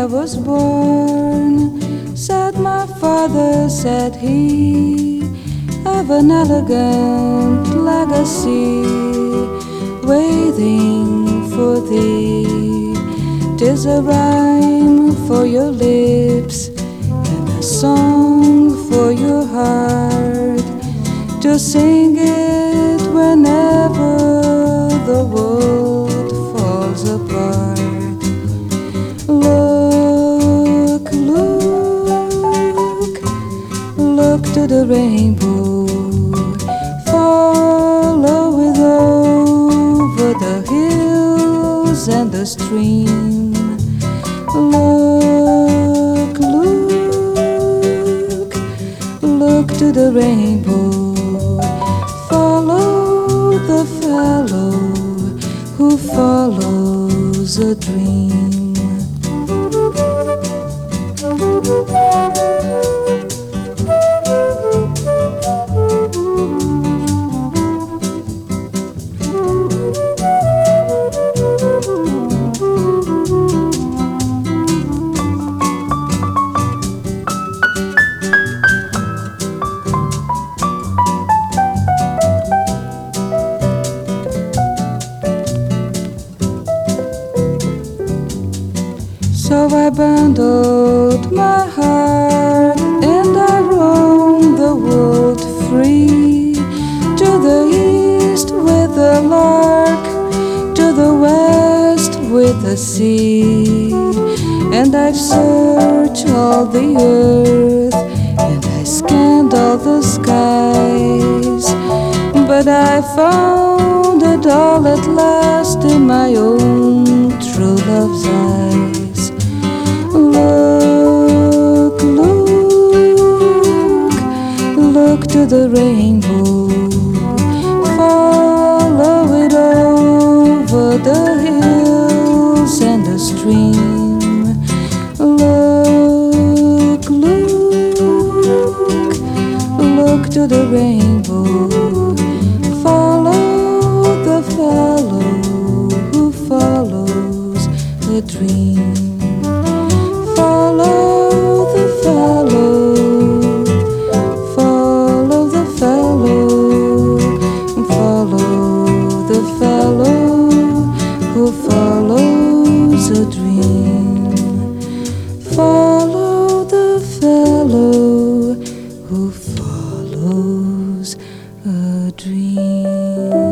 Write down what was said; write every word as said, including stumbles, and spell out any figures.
I was born, said my father, said he, have an elegant legacy waiting for thee. 'Tis a rhyme for your lips and a song for your heart, to sing it whenever the world falls apart. Look, look, look to the rainbow, follow it over the hills and the stream. Look, look, look to the rainbow, follow the fellow who follows a dream. So I bundled my heart and I roamed the world free, to the east with the lark, to the west with the sea. And I've searched all the earth and I scanned all the skies, but I found it all at last in my own true love's eyes. Look, look, look to the rainbow, follow it over the hills and the stream. Look, look, look to the rainbow, follow the fellow who follows a dream. Follow the fellow, follow the fellow, follow the fellow who follows a dream. Follow the fellow who follows a dream.